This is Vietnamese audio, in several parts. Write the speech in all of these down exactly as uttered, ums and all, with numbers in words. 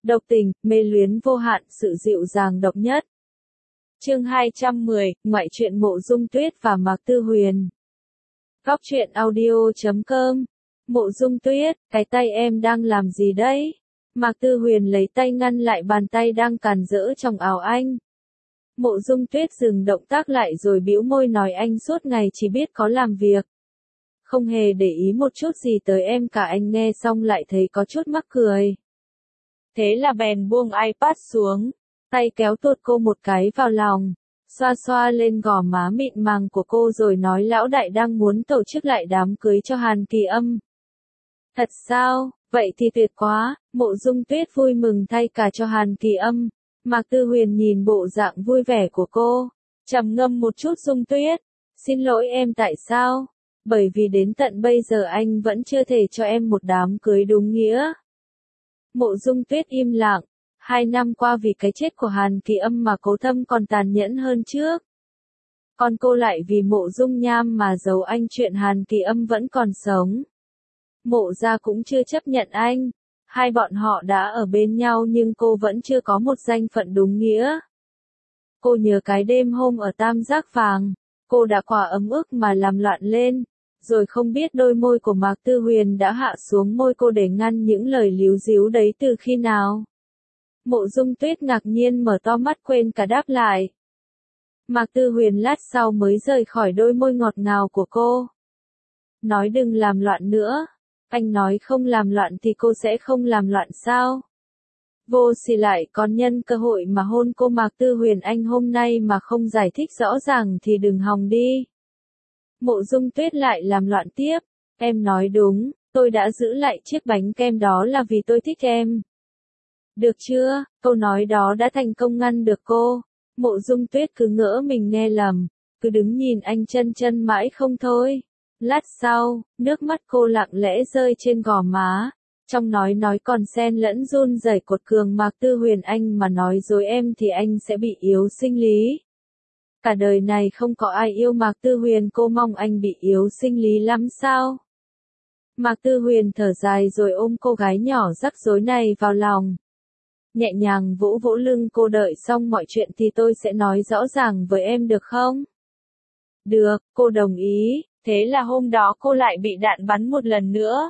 độc tình, mê luyến vô hạn, sự dịu dàng độc nhất. Chương hai trăm mười, ngoại truyện Mộ Dung Tuyết và Mạc Tư Huyền. Góc truyện audio chấm com. Mộ Dung Tuyết, cái tay em đang làm gì đấy? Mạc Tư Huyền lấy tay ngăn lại bàn tay đang càn rỡ trong áo anh. Mộ Dung Tuyết dừng động tác lại rồi bĩu môi nói anh suốt ngày chỉ biết có làm việc. Không hề để ý một chút gì tới em cả. Anh nghe xong lại thấy có chút mắc cười. Thế là bèn buông iPad xuống, tay kéo tuột cô một cái vào lòng, xoa xoa lên gò má mịn màng của cô rồi nói lão đại đang muốn tổ chức lại đám cưới cho Hàn Kỳ Âm. Thật sao, vậy thì tuyệt quá, Mộ Dung Tuyết vui mừng thay cả cho Hàn Kỳ Âm. Mạc Tư Huyền nhìn bộ dạng vui vẻ của cô, trầm ngâm một chút. Dung Tuyết, xin lỗi em. Tại sao? Bởi vì đến tận bây giờ anh vẫn chưa thể cho em một đám cưới đúng nghĩa. Mộ Dung Tuyết im lặng. Hai năm qua vì cái chết của Hàn Kỳ Âm mà Cố Thâm còn tàn nhẫn hơn trước. Còn cô lại vì Mộ Dung Nham mà giấu anh chuyện Hàn Kỳ Âm vẫn còn sống. Mộ gia cũng chưa chấp nhận anh. Hai bọn họ đã ở bên nhau nhưng cô vẫn chưa có một danh phận đúng nghĩa. Cô nhớ cái đêm hôm ở Tam Giác Vàng, cô đã quả ấm ức mà làm loạn lên, rồi không biết đôi môi của Mạc Tư Huyền đã hạ xuống môi cô để ngăn những lời líu díu đấy từ khi nào. Mộ Dung Tuyết ngạc nhiên mở to mắt quên cả đáp lại. Mạc Tư Huyền lát sau mới rời khỏi đôi môi ngọt ngào của cô. Nói đừng làm loạn nữa. Anh nói không làm loạn thì cô sẽ không làm loạn sao? Vô sỉ lại còn nhân cơ hội mà hôn cô. Mạc Tư Huyền anh hôm nay mà không giải thích rõ ràng thì đừng hòng đi. Mộ Dung Tuyết lại làm loạn tiếp. Em nói đúng, tôi đã giữ lại chiếc bánh kem đó là vì tôi thích em. Được chưa, câu nói đó đã thành công ngăn được cô. Mộ Dung Tuyết cứ ngỡ mình nghe lầm, cứ đứng nhìn anh chân chân mãi không thôi. Lát sau, nước mắt cô lặng lẽ rơi trên gò má, trong nói nói còn xen lẫn run rẩy cột cường. Mạc Tư Huyền anh mà nói dối em thì anh sẽ bị yếu sinh lý. Cả đời này không có ai yêu Mạc Tư Huyền, cô mong anh bị yếu sinh lý lắm sao? Mạc Tư Huyền thở dài rồi ôm cô gái nhỏ rắc rối này vào lòng. Nhẹ nhàng vỗ vỗ lưng cô. Đợi xong mọi chuyện thì tôi sẽ nói rõ ràng với em được không? Được, cô đồng ý. Thế là hôm đó cô lại bị đạn bắn một lần nữa.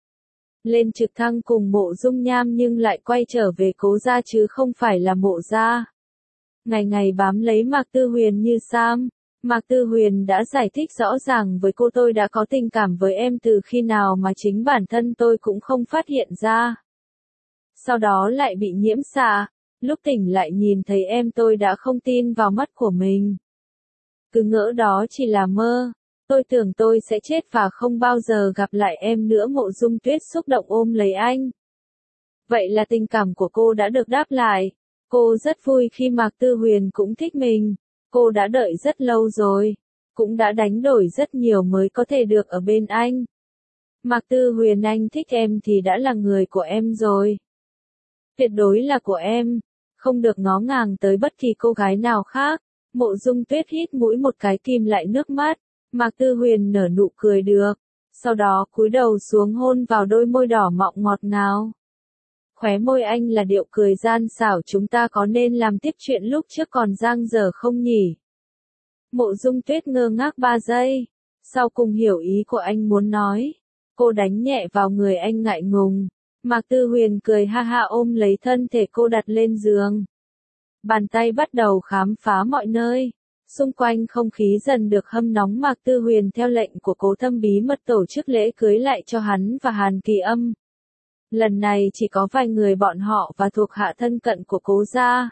Lên trực thăng cùng Mộ Dung Nham nhưng lại quay trở về Cố gia chứ không phải là Mộ gia. Ngày ngày bám lấy Mạc Tư Huyền như Sam. Mạc Tư Huyền đã giải thích rõ ràng với cô tôi đã có tình cảm với em từ khi nào mà chính bản thân tôi cũng không phát hiện ra. Sau đó lại bị nhiễm xạ. Lúc tỉnh lại nhìn thấy em tôi đã không tin vào mắt của mình. Cứ ngỡ đó chỉ là mơ. Tôi tưởng tôi sẽ chết và không bao giờ gặp lại em nữa. Mộ Dung Tuyết xúc động ôm lấy anh. Vậy là tình cảm của cô đã được đáp lại. Cô rất vui khi Mạc Tư Huyền cũng thích mình. Cô đã đợi rất lâu rồi. Cũng đã đánh đổi rất nhiều mới có thể được ở bên anh. Mạc Tư Huyền anh thích em thì đã là người của em rồi. Tuyệt đối là của em. Không được ngó ngàng tới bất kỳ cô gái nào khác. Mộ Dung Tuyết hít mũi một cái kìm lại nước mắt. Mạc Tư Huyền nở nụ cười được. Sau đó cúi đầu xuống hôn vào đôi môi đỏ mọng ngọt ngào. Khóe môi anh là điệu cười gian xảo. Chúng ta có nên làm tiếp chuyện lúc trước còn dang dở không nhỉ? Mộ Dung Tuyết ngơ ngác ba giây. Sau cùng hiểu ý của anh muốn nói. Cô đánh nhẹ vào người anh ngại ngùng. Mạc Tư Huyền cười ha ha ôm lấy thân thể cô đặt lên giường. Bàn tay bắt đầu khám phá mọi nơi. Xung quanh không khí dần được hâm nóng. Mạc Tư Huyền theo lệnh của Cố Thâm bí mật tổ chức lễ cưới lại cho hắn và Hàn Kỳ Âm. Lần này chỉ có vài người bọn họ và thuộc hạ thân cận của Cố gia.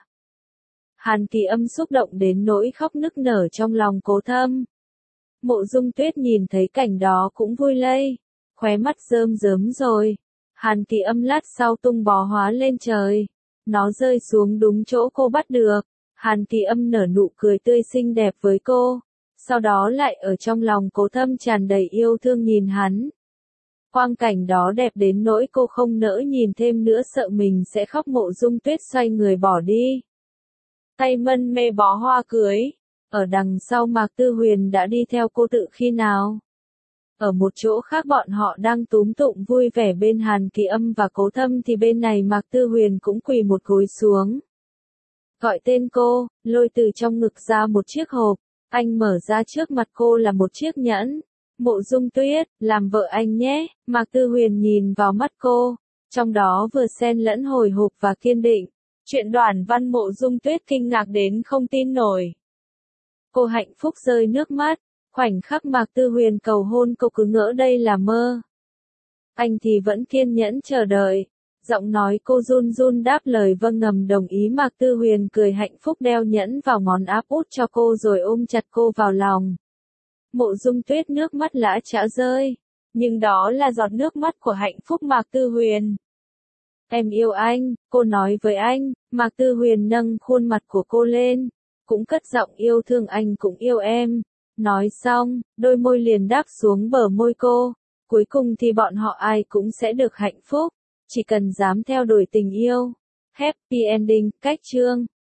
Hàn Kỳ Âm xúc động đến nỗi khóc nức nở trong lòng Cố Thâm. Mộ Dung Tuyết nhìn thấy cảnh đó cũng vui lây. Khóe mắt rơm rớm rồi. Hàn Kỳ Âm lát sau tung bó hóa lên trời. Nó rơi xuống đúng chỗ cô bắt được. Hàn Kỳ Âm nở nụ cười tươi xinh đẹp với cô. Sau đó lại ở trong lòng Cố Thâm tràn đầy yêu thương nhìn hắn. Quang cảnh đó đẹp đến nỗi cô không nỡ nhìn thêm nữa sợ mình sẽ khóc. Mộ Dung Tuyết xoay người bỏ đi. Tay mân mê bó hoa cưới. Ở đằng sau Mạc Tư Huyền đã đi theo cô tự khi nào? Ở một chỗ khác bọn họ đang túm tụng vui vẻ bên Hàn Kỳ Âm và Cố Thâm thì bên này Mạc Tư Huyền cũng quỳ một gối xuống. Gọi tên cô, lôi từ trong ngực ra một chiếc hộp, anh mở ra trước mặt cô là một chiếc nhẫn. Mộ Dung Tuyết, làm vợ anh nhé, Mạc Tư Huyền nhìn vào mắt cô, trong đó vừa xen lẫn hồi hộp và kiên định. Chuyện Đoản Văn. Mộ Dung Tuyết kinh ngạc đến không tin nổi. Cô hạnh phúc rơi nước mắt, khoảnh khắc Mạc Tư Huyền cầu hôn cô cứ ngỡ đây là mơ. Anh thì vẫn kiên nhẫn chờ đợi. Giọng nói cô run run đáp lời vâng ngầm đồng ý. Mạc Tư Huyền cười hạnh phúc đeo nhẫn vào ngón áp út cho cô rồi ôm chặt cô vào lòng. Mộ Dung Tuyết nước mắt lã chã rơi, nhưng đó là giọt nước mắt của hạnh phúc. Mạc Tư Huyền. Em yêu anh, cô nói với anh. Mạc Tư Huyền nâng khuôn mặt của cô lên, cũng cất giọng yêu thương anh cũng yêu em. Nói xong, đôi môi liền đáp xuống bờ môi cô. Cuối cùng thì bọn họ ai cũng sẽ được hạnh phúc, chỉ cần dám theo đuổi tình yêu. Happy ending. Cách chương